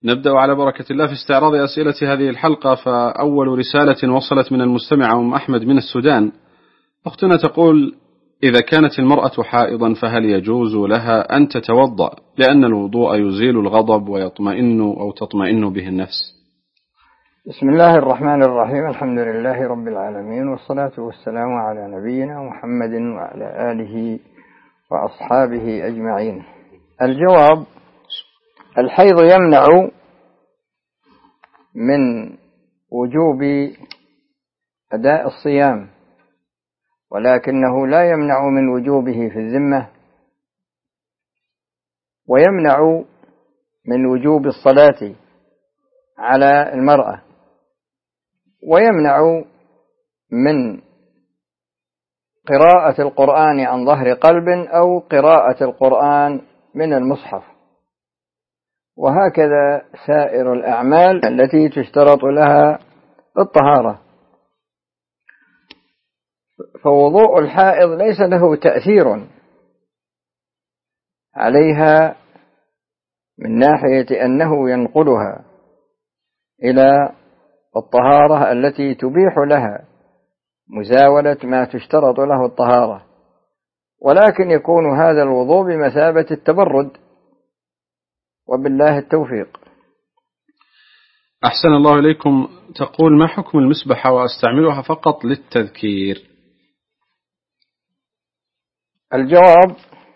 نبدأ على بركة الله في استعراض أسئلة هذه الحلقة. فأول رسالة وصلت من المستمعة أم أحمد من السودان. أختنا تقول: إذا كانت المرأة حائضا فهل يجوز لها أن تتوضأ، لأن الوضوء يزيل الغضب ويطمئن أو تطمئن به النفس؟ بسم الله الرحمن الرحيم. الحمد لله رب العالمين، والصلاة والسلام على نبينا محمد وعلى آله وأصحابه أجمعين. الجواب: الحيض يمنع من وجوب أداء الصيام، ولكنه لا يمنع من وجوبه في الذمة، ويمنع من وجوب الصلاة على المرأة، ويمنع من قراءة القرآن عن ظهر قلب أو قراءة القرآن من المصحف، وهكذا سائر الأعمال التي تشترط لها الطهارة. فوضوء الحائض ليس له تأثير عليها من ناحية أنه ينقلها إلى الطهارة التي تبيح لها مزاولة ما تشترط له الطهارة، ولكن يكون هذا الوضوء بمثابة التبرد، وبالله التوفيق. أحسن الله إليكم. تقول: ما حكم المسبحة وأستعملها فقط للتذكير؟ الجواب: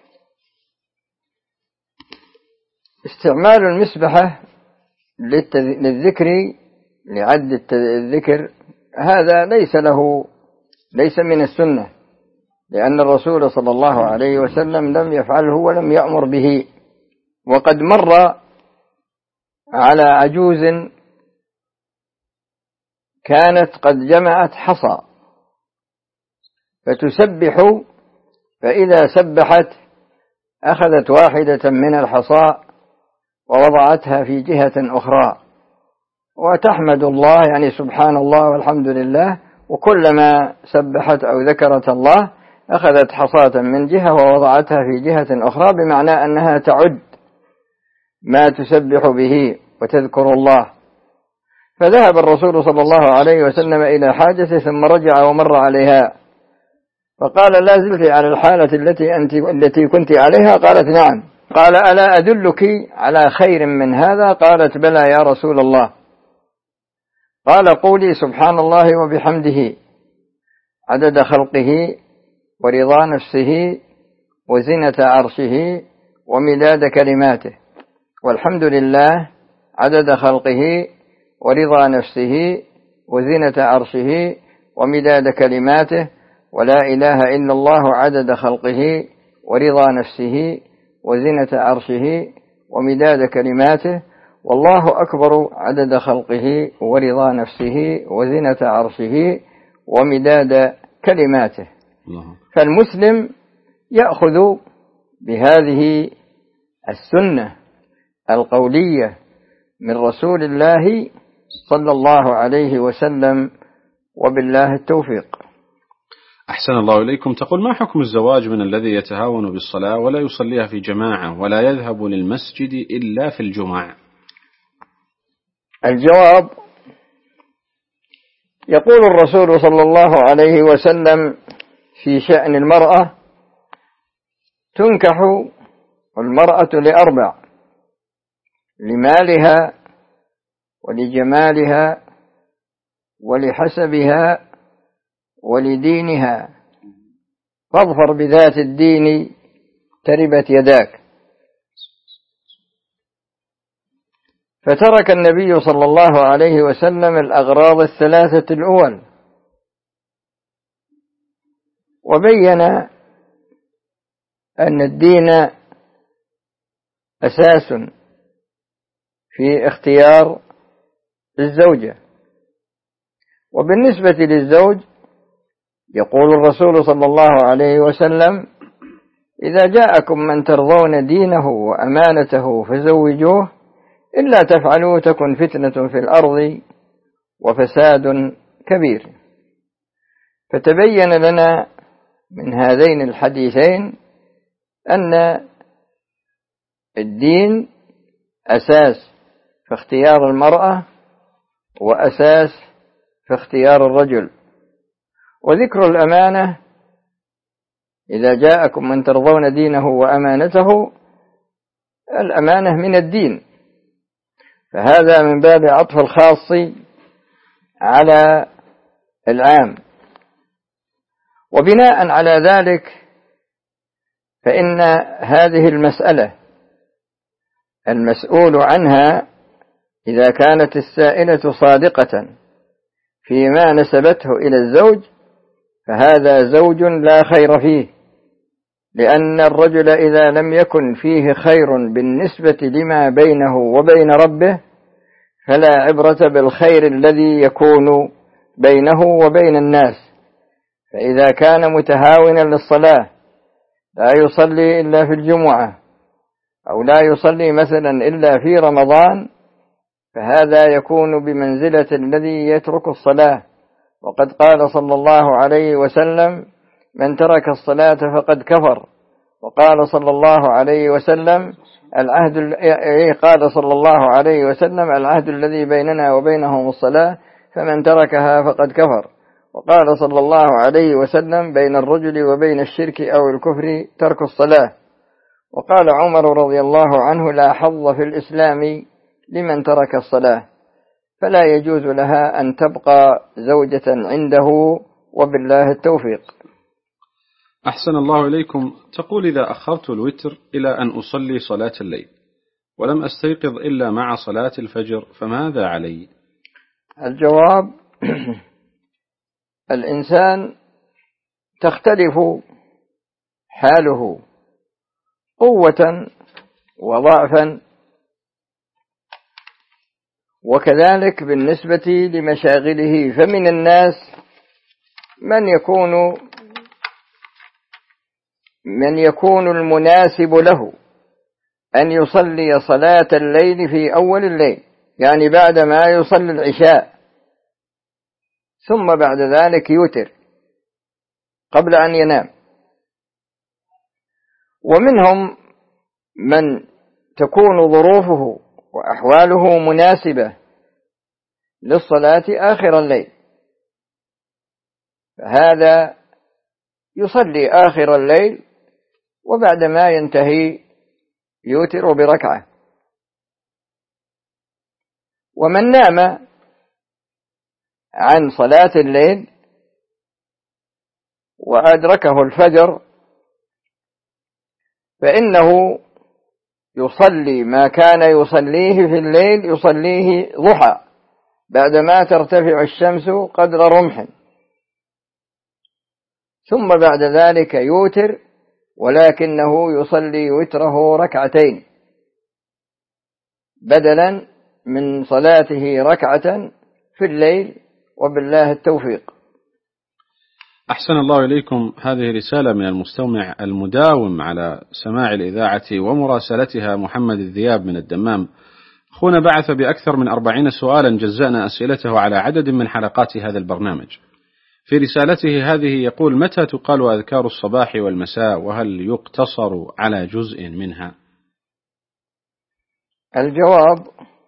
استعمال المسبحة للذكر لعد الذكر هذا ليس من السنة، لأن الرسول صلى الله عليه وسلم لم يفعله ولم يأمر به. وقد مر على عجوز كانت قد جمعت حصى فتسبح، فإذا سبحت أخذت واحدة من الحصى ووضعتها في جهة أخرى وتحمد الله، يعني سبحان الله والحمد لله، وكلما سبحت أو ذكرت الله أخذت حصاة من جهة ووضعتها في جهة أخرى، بمعنى أنها تعد ما تسبح به وتذكر الله. فذهب الرسول صلى الله عليه وسلم إلى حاجته ثم رجع ومر عليها، فقال: لا زلت على الحالة التي كنت عليها؟ قالت: نعم. قال: ألا أدلك على خير من هذا؟ قالت: بلى يا رسول الله. قال: قولي سبحان الله وبحمده عدد خلقه ورضا نفسه وزنة عرشه ومداد كلماته، والحمد لله عدد خلقه ورضا نفسه وزنة عرشه ومداد كلماته، ولا إله إلا الله عدد خلقه ورضا نفسه وزنة عرشه ومداد كلماته، والله أكبر عدد خلقه ورضا نفسه وزنة عرشه ومداد كلماته. فالمسلم يأخذ بهذه السنة القولية من رسول الله صلى الله عليه وسلم، وبالله التوفيق. أحسن الله إليكم. تقول: ما حكم الزواج من الذي يتهاون بالصلاة ولا يصليها في جماعة ولا يذهب للمسجد إلا في الجمعة؟ الجواب: يقول الرسول صلى الله عليه وسلم في شأن المرأة: تنكح المرأة لأربع: لمالها ولجمالها ولحسبها ولدينها، فاظفر بذات الدين تربت يداك. فترك النبي صلى الله عليه وسلم الأغراض الثلاثة الأول، وبين أن الدين أساس في اختيار الزوجة. وبالنسبة للزوج يقول الرسول صلى الله عليه وسلم: إذا جاءكم من ترضون دينه وأمانته فزوجوه، إلا تفعلوا تكن فتنة في الأرض وفساد كبير. فتبين لنا من هذين الحديثين أن الدين أساس، فاختيار المرأة وأساس في اختيار الرجل. وذكر الأمانة إذا جاءكم من ترضون دينه وأمانته، الأمانة من الدين، فهذا من باب عطف الخاص على العام. وبناء على ذلك فإن هذه المسألة المسؤول عنها إذا كانت السائلة صادقة فيما نسبته إلى الزوج فهذا زوج لا خير فيه، لأن الرجل إذا لم يكن فيه خير بالنسبة لما بينه وبين ربه فلا عبرة بالخير الذي يكون بينه وبين الناس. فإذا كان متهاونا للصلاة لا يصلي إلا في الجمعة أو لا يصلي مثلا إلا في رمضان فهذا يكون بمنزلة الذي يترك الصلاة. وقد قال صلى الله عليه وسلم: من ترك الصلاة فقد كفر. وقال صلى الله عليه وسلم: العهد الذي بيننا وبينهم الصلاة فمن تركها فقد كفر. وقال صلى الله عليه وسلم: بين الرجل وبين الشرك أو الكفر ترك الصلاة. وقال عمر رضي الله عنه: لا حظ في الإسلام لمن ترك الصلاة. فلا يجوز لها أن تبقى زوجة عنده، وبالله التوفيق. أحسن الله إليكم. تقول: إذا أخرت الوتر إلى أن أصلي صلاة الليل ولم أستيقظ إلا مع صلاة الفجر فماذا علي؟ الجواب: الإنسان تختلف حاله قوة وضعفا، وكذلك بالنسبة لمشاغله. فمن الناس من يكون المناسب له أن يصلي صلاة الليل في أول الليل، يعني بعد ما يصلي العشاء، ثم بعد ذلك يوتر قبل أن ينام. ومنهم من تكون ظروفه وأحواله مناسبة للصلاة آخر الليل، فهذا يصلي آخر الليل وبعد ما ينتهي يوتر بركعة. ومن نام عن صلاة الليل وأدركه الفجر فإنه يصلي ما كان يصليه في الليل، يصليه ضحى بعدما ترتفع الشمس قدر رمح، ثم بعد ذلك يوتر، ولكنه يصلي وتره ركعتين بدلا من صلاته ركعة في الليل، وبالله التوفيق. أحسن الله إليكم. هذه رسالة من المستمع المداوم على سماع الإذاعة ومراسلتها، محمد الذياب من الدمام. أخونا بعث بأكثر من 40 سؤالا جزأنا أسئلته على عدد من حلقات هذا البرنامج. في رسالته هذه يقول: متى تقال أذكار الصباح والمساء، وهل يقتصر على جزء منها؟ الجواب: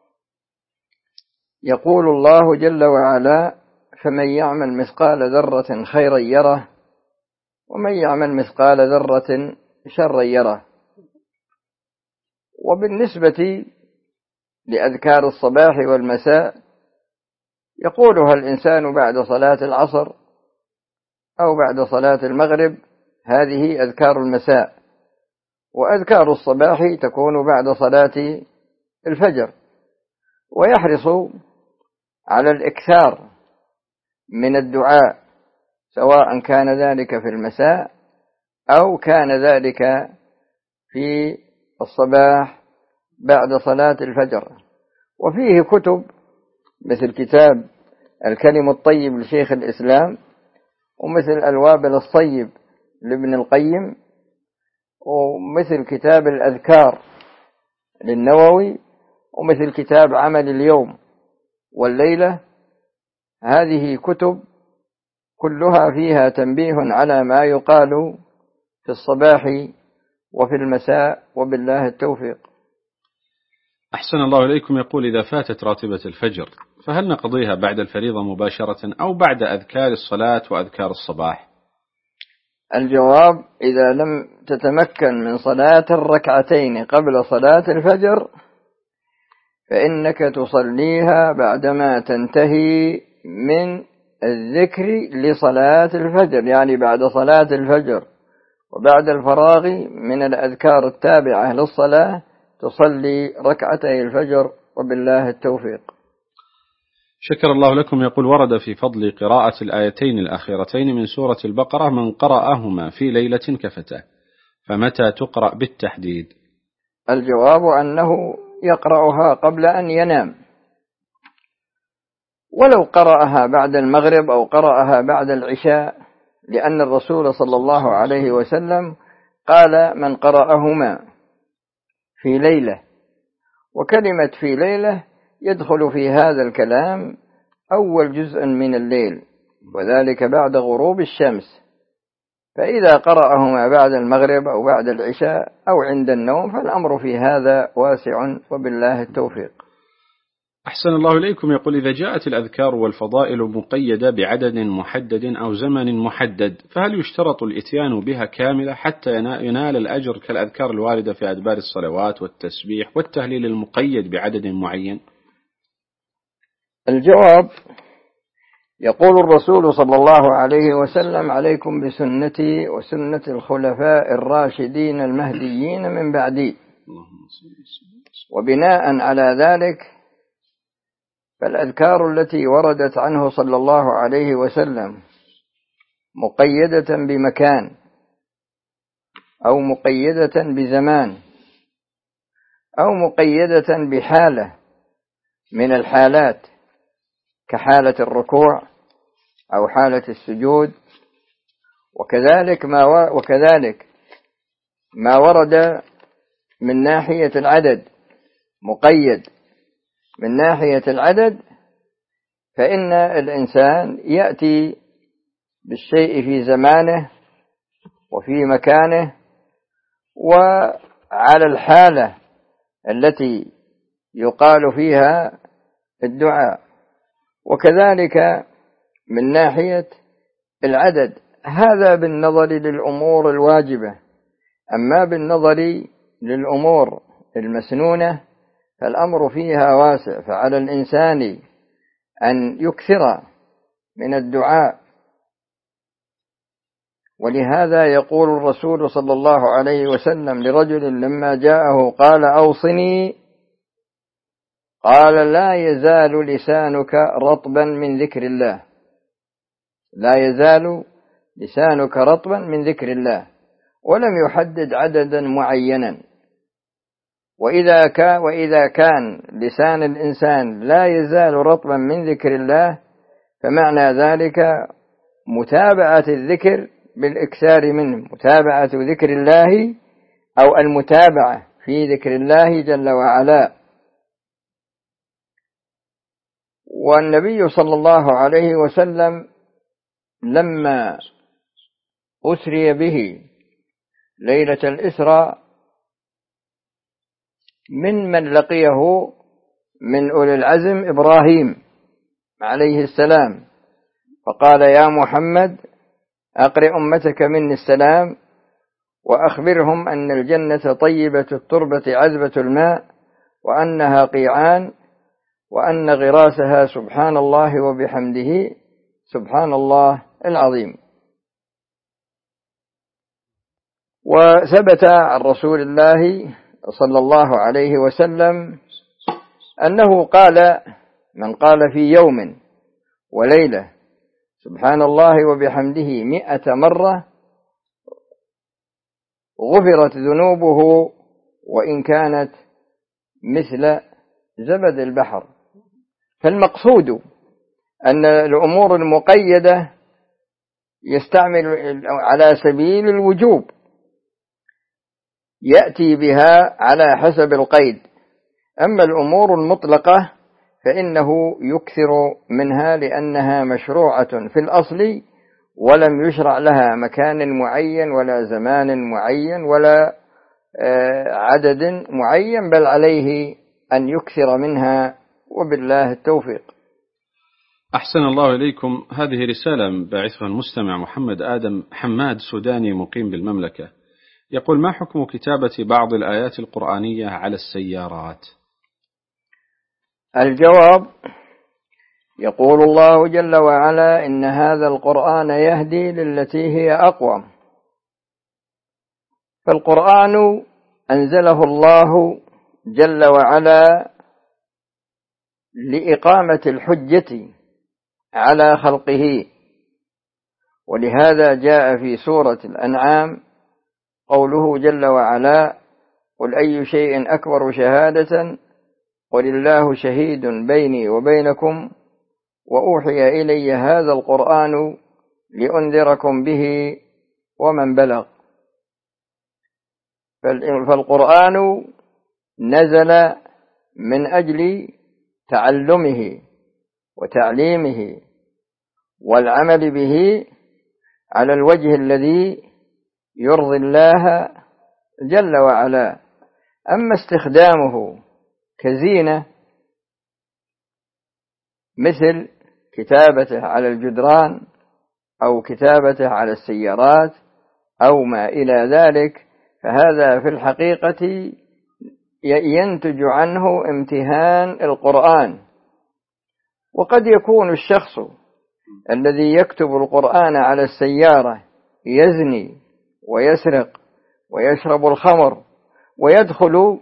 يقول الله جل وعلا: فمن يعمل مثقال ذرة خيرا يره ومن يعمل مثقال ذرة شرا يره. وبالنسبة لأذكار الصباح والمساء يقولها الإنسان بعد صلاة العصر أو بعد صلاة المغرب، هذه أذكار المساء. وأذكار الصباح تكون بعد صلاة الفجر. ويحرص على الإكثار من الدعاء، سواء كان ذلك في المساء أو كان ذلك في الصباح بعد صلاة الفجر. وفيه كتب مثل كتاب الكلم الطيب لشيخ الإسلام، ومثل الوابل الصيب لابن القيم، ومثل كتاب الأذكار للنووي، ومثل كتاب عمل اليوم والليلة. هذه كتب كلها فيها تنبيه على ما يقال في الصباح وفي المساء، وبالله التوفيق. أحسن الله إليكم. يقول إذا فاتت راتبة الفجر فهل نقضيها بعد الفريضة مباشرة أو بعد أذكار الصلاة وأذكار الصباح؟ الجواب: إذا لم تتمكن من صلاة الركعتين قبل صلاة الفجر فإنك تصليها بعدما تنتهي من الذكر لصلاة الفجر، يعني بعد صلاة الفجر وبعد الفراغ من الأذكار التابعة للصلاة تصلي ركعتي الفجر، وبالله التوفيق. شكر الله لكم. يقول ورد في فضل قراءة الآيتين الأخيرتين من سورة البقرة من قرأهما في ليلة كفته، فمتى تقرأ بالتحديد؟ الجواب أنه يقرأها قبل أن ينام، ولو قرأها بعد المغرب أو قرأها بعد العشاء، لأن الرسول صلى الله عليه وسلم قال من قرأهما في ليلة، وكلمة في ليلة يدخل في هذا الكلام أول جزء من الليل، وذلك بعد غروب الشمس، فإذا قرأهما بعد المغرب أو بعد العشاء أو عند النوم فالأمر في هذا واسع، وبالله التوفيق. أحسن الله إليكم. يقول إذا جاءت الأذكار والفضائل مقيدة بعدد محدد أو زمن محدد فهل يشترط الإتيان بها كاملة حتى ينال الأجر كالأذكار الواردة في أدبار الصلوات والتسبيح والتهليل المقيد بعدد معين؟ الجواب: يقول الرسول صلى الله عليه وسلم عليكم بسنتي وسنة الخلفاء الراشدين المهديين من بعدي، وبناء على ذلك فالأذكار التي وردت عنه صلى الله عليه وسلم مقيدة بمكان أو مقيدة بزمان أو مقيدة بحالة من الحالات كحالة الركوع أو حالة السجود، وكذلك ما ورد من ناحية العدد مقيد من ناحية العدد، فإن الإنسان يأتي بالشيء في زمانه وفي مكانه وعلى الحالة التي يقال فيها الدعاء، وكذلك من ناحية العدد، هذا بالنظر للأمور الواجبة. أما بالنظر للأمور المسنونة فالأمر فيها واسع، فعلى الإنسان أن يكثر من الدعاء. ولهذا يقول الرسول صلى الله عليه وسلم لرجل لما جاءه قال أوصني، قال لا يزال لسانك رطبا من ذكر الله، لا يزال لسانك رطبا من ذكر الله، ولم يحدد عددا معينا. وإذا كان لسان الإنسان لا يزال رطبا من ذكر الله فمعنى ذلك متابعة الذكر بالإكثار منه، متابعة ذكر الله أو المتابعة في ذكر الله جل وعلا. والنبي صلى الله عليه وسلم لما أسري به ليلة الإسراء من لقيه من أولي العزم إبراهيم عليه السلام، فقال يا محمد أقرئ أمتك مني السلام وأخبرهم أن الجنة طيبة التربة عذبة الماء وأنها قيعان وأن غراسها سبحان الله وبحمده سبحان الله العظيم. وثبت عن رسول الله صلى الله عليه وسلم أنه قال من قال في يوم وليلة سبحان الله وبحمده 100 مرة غفرت ذنوبه وإن كانت مثل زبد البحر. فالمقصود أن الأمور المقيدة يستعمل على سبيل الوجوب، يأتي بها على حسب القيد. أما الأمور المطلقة فإنه يكثر منها لأنها مشروعة في الأصل ولم يشرع لها مكان معين ولا زمان معين ولا عدد معين، بل عليه أن يكثر منها، وبالله التوفيق. أحسن الله إليكم. هذه رسالة باعثها المستمع محمد آدم حماد، سوداني مقيم بالمملكة، يقول: ما حكم كتابة بعض الآيات القرآنية على السيارات؟ الجواب: يقول الله جل وعلا: إن هذا القرآن يهدي للتي هي أقوم. فالقرآن أنزله الله جل وعلا لإقامة الحجة على خلقه، ولهذا جاء في سورة الأنعام قوله جل وعلا: قل أي شيء أكبر شهادة قل الله شهيد بيني وبينكم وأوحي إلي هذا القرآن لأنذركم به ومن بلغ. فالقرآن نزل من أجل تعلمه وتعليمه والعمل به على الوجه الذي يرضي الله جل وعلا. أما استخدامه كزينة مثل كتابته على الجدران أو كتابته على السيارات أو ما إلى ذلك، فهذا في الحقيقة ينتج عنه امتهان القرآن. وقد يكون الشخص الذي يكتب القرآن على السيارة يزني ويسرق ويشرب الخمر، ويدخل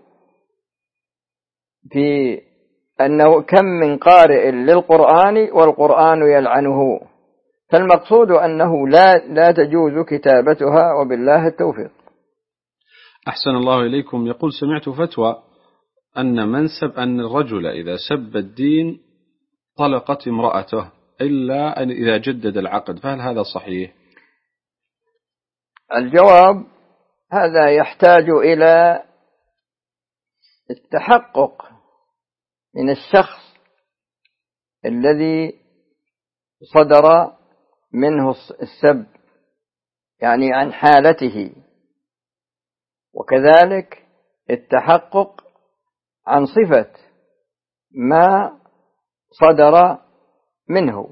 في أنه كم من قارئ للقرآن والقرآن يلعنه. فالمقصود أنه لا تجوز كتابتها، وبالله التوفيق. أحسن الله إليكم. يقول: سمعت فتوى أن الرجل إذا سب الدين طلقت امرأته إلا أن إذا جدد العقد، فهل هذا صحيح؟ الجواب: هذا يحتاج إلى التحقق من الشخص الذي صدر منه السب، يعني عن حالته، وكذلك التحقق عن صفة ما صدر منه.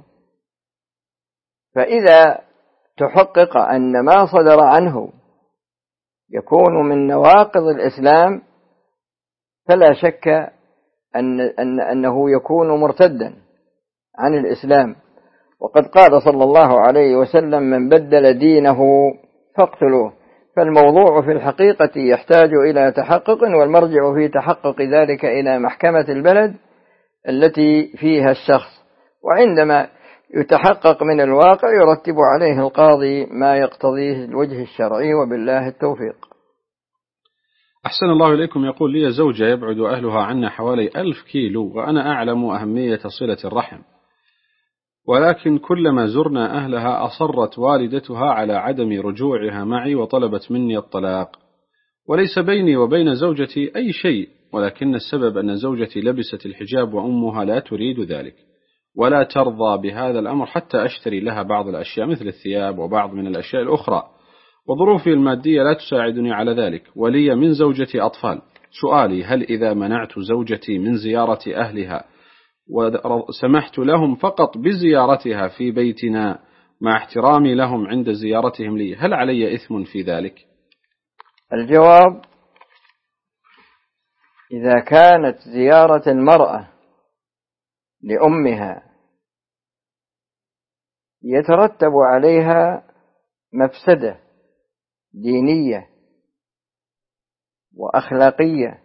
فإذا تحقق أن ما صدر عنه يكون من نواقض الإسلام، فلا شك أنه يكون مرتدا عن الإسلام. وقد قال صلى الله عليه وسلم: من بدل دينه فاقتلوه. فالموضوع في الحقيقة يحتاج إلى تحقق، والمرجع في تحقق ذلك إلى محكمة البلد التي فيها الشخص، وعندما يتحقق من الواقع يرتب عليه القاضي ما يقتضيه الوجه الشرعي، وبالله التوفيق. أحسن الله إليكم. يقول: لي زوجة يبعد أهلها عنا حوالي 1000 كيلو، وأنا أعلم أهمية صلة الرحم، ولكن كلما زرنا أهلها أصرت والدتها على عدم رجوعها معي وطلبت مني الطلاق، وليس بيني وبين زوجتي أي شيء، ولكن السبب أن زوجتي لبست الحجاب وأمها لا تريد ذلك ولا ترضى بهذا الأمر حتى أشتري لها بعض الأشياء مثل الثياب وبعض من الأشياء الأخرى، وظروفي المادية لا تساعدني على ذلك، ولي من زوجتي أطفال. سؤالي: هل إذا منعت زوجتي من زيارة أهلها وسمحت لهم فقط بزيارتها في بيتنا مع احترامي لهم عند زيارتهم لي، هل علي إثم في ذلك؟ الجواب: إذا كانت زيارة المرأة لأمها يترتب عليها مفسدة دينية وأخلاقية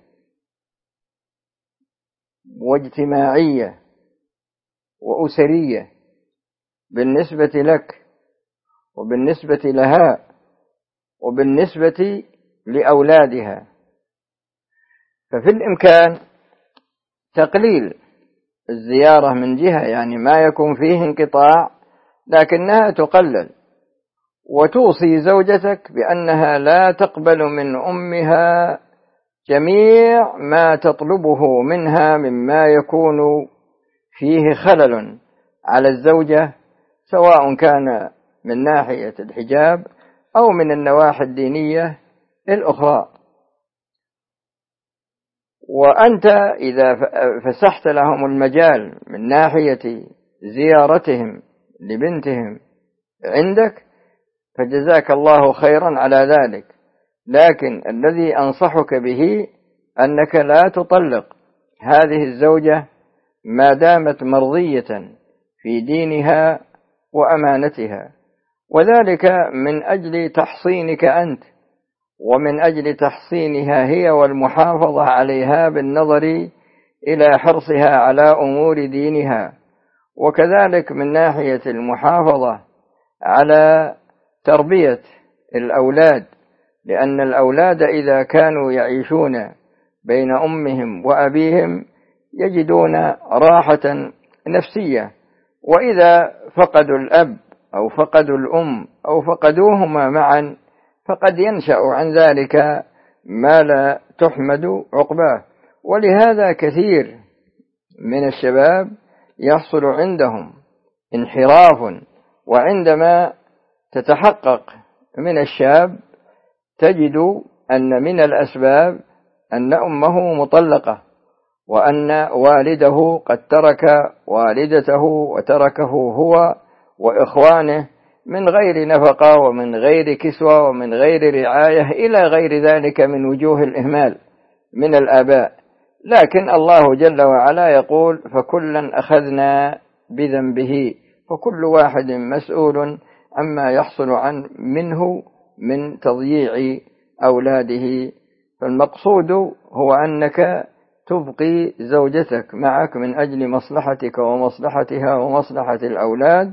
واجتماعية وأسرية بالنسبة لك وبالنسبة لها وبالنسبة لأولادها، ففي الإمكان تقليل الزيارة من جهة، يعني ما يكون فيه انقطاع لكنها تقلل، وتوصي زوجتك بأنها لا تقبل من أمها جميع ما تطلبه منها مما يكون فيه خلل على الزوجة، سواء كان من ناحية الحجاب أو من النواحي الدينية الأخرى. وأنت إذا فسحت لهم المجال من ناحية زيارتهم لبنتهم عندك فجزاك الله خيرا على ذلك، لكن الذي أنصحك به أنك لا تطلق هذه الزوجة ما دامت مرضية في دينها وأمانتها، وذلك من أجل تحصينك أنت ومن أجل تحصينها هي والمحافظة عليها بالنظر إلى حرصها على أمور دينها، وكذلك من ناحية المحافظة على تربية الأولاد، لأن الأولاد إذا كانوا يعيشون بين أمهم وأبيهم يجدون راحة نفسية، وإذا فقدوا الأب أو فقدوا الأم أو فقدوهما معا فقد ينشأ عن ذلك ما لا تحمد عقباه. ولهذا كثير من الشباب يحصل عندهم انحراف، وعندما تتحقق من الشاب تجد أن من الأسباب أن أمه مطلقة، وأن والده قد ترك والدته وتركه هو وإخوانه من غير نفقة ومن غير كسوة ومن غير رعاية إلى غير ذلك من وجوه الإهمال من الآباء. لكن الله جل وعلا يقول فكلا أخذنا بذنبه، فكل واحد مسؤول عما يحصل منه من تضييع أولاده. فالمقصود هو أنك تبقي زوجتك معك من أجل مصلحتك ومصلحتها ومصلحة الأولاد،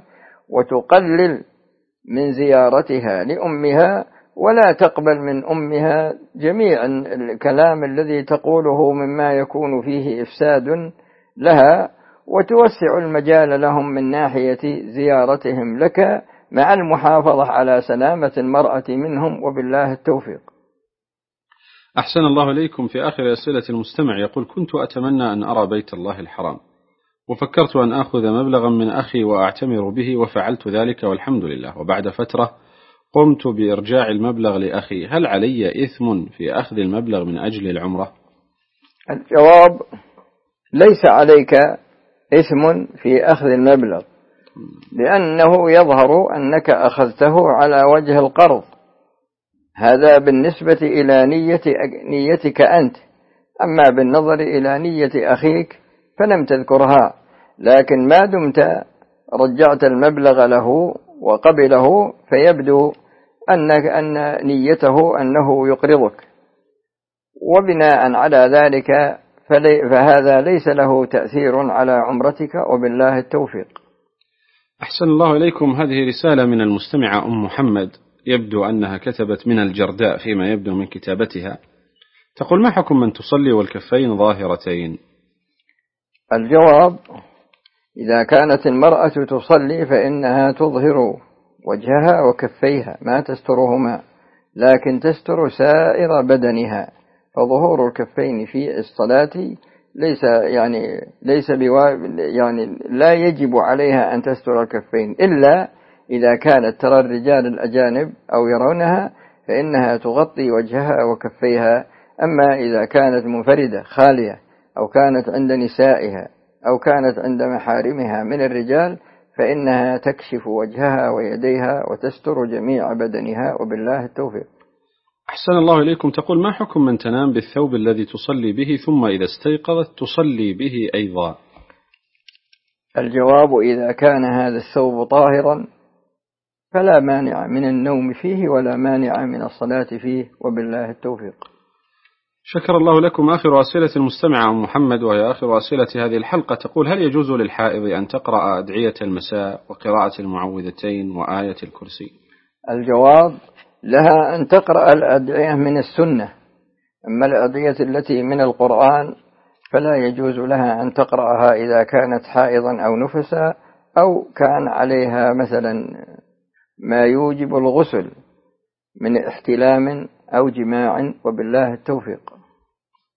وتقلل من زيارتها لأمها، ولا تقبل من أمها جميع الكلام الذي تقوله مما يكون فيه إفساد لها، وتوسع المجال لهم من ناحية زيارتهم لك مع المحافظة على سلامة المرأة منهم، وبالله التوفيق. أحسن الله إليكم. في آخر أسئلة المستمع يقول: كنت أتمنى أن أرى بيت الله الحرام، وفكرت أن أخذ مبلغا من أخي وأعتمر به، وفعلت ذلك والحمد لله، وبعد فترة قمت بإرجاع المبلغ لأخي، هل علي إثم في أخذ المبلغ من أجل العمرة؟ الجواب: ليس عليك إثم في أخذ المبلغ، لأنه يظهر أنك أخذته على وجه القرض، هذا بالنسبة إلى نيتك أنت، أما بالنظر إلى نية أخيك فلم تذكرها، لكن ما دمت رجعت المبلغ له وقبله فيبدو أن نيته أنه يقرضك، وبناء على ذلك فهذا ليس له تأثير على عمرتك، وبالله التوفيق. أحسن الله إليكم. هذه رسالة من المستمعة أم محمد، يبدو أنها كتبت من الجرداء فيما يبدو من كتابتها. تقول: ما حكم من تصلي والكفين ظاهرتين؟ الجواب: إذا كانت المرأة تصلي فإنها تظهر وجهها وكفيها ما تسترهما، لكن تستر سائر بدنها، فظهور الكفين في الصلاة ليس لا يجب عليها أن تستر الكفين، إلا إذا كانت ترى الرجال الأجانب أو يرونها فإنها تغطي وجهها وكفيها. أما إذا كانت منفردة خالية أو كانت عند نسائها أو كانت عند محارمها من الرجال فإنها تكشف وجهها ويديها وتستر جميع بدنها، وبالله التوفيق. أحسن الله إليكم. تقول: ما حكم من تنام بالثوب الذي تصلي به ثم إذا استيقظت تصلي به أيضا؟ الجواب: إذا كان هذا الثوب طاهرا فلا مانع من النوم فيه ولا مانع من الصلاة فيه، وبالله التوفيق. شكر الله لكم. آخر أسئلة المستمعة أم محمد، وهي آخر أسئلة هذه الحلقة، تقول: هل يجوز للحائض أن تقرأ أدعية المساء وقراءة المعوذتين وآية الكرسي؟ الجواب: لها أن تقرأ الأدعية من السنة، أما الأدعية التي من القرآن فلا يجوز لها أن تقرأها إذا كانت حائضا أو نفسا أو كان عليها مثلا ما يوجب الغسل من احتلام أو جماع، وبالله التوفيق.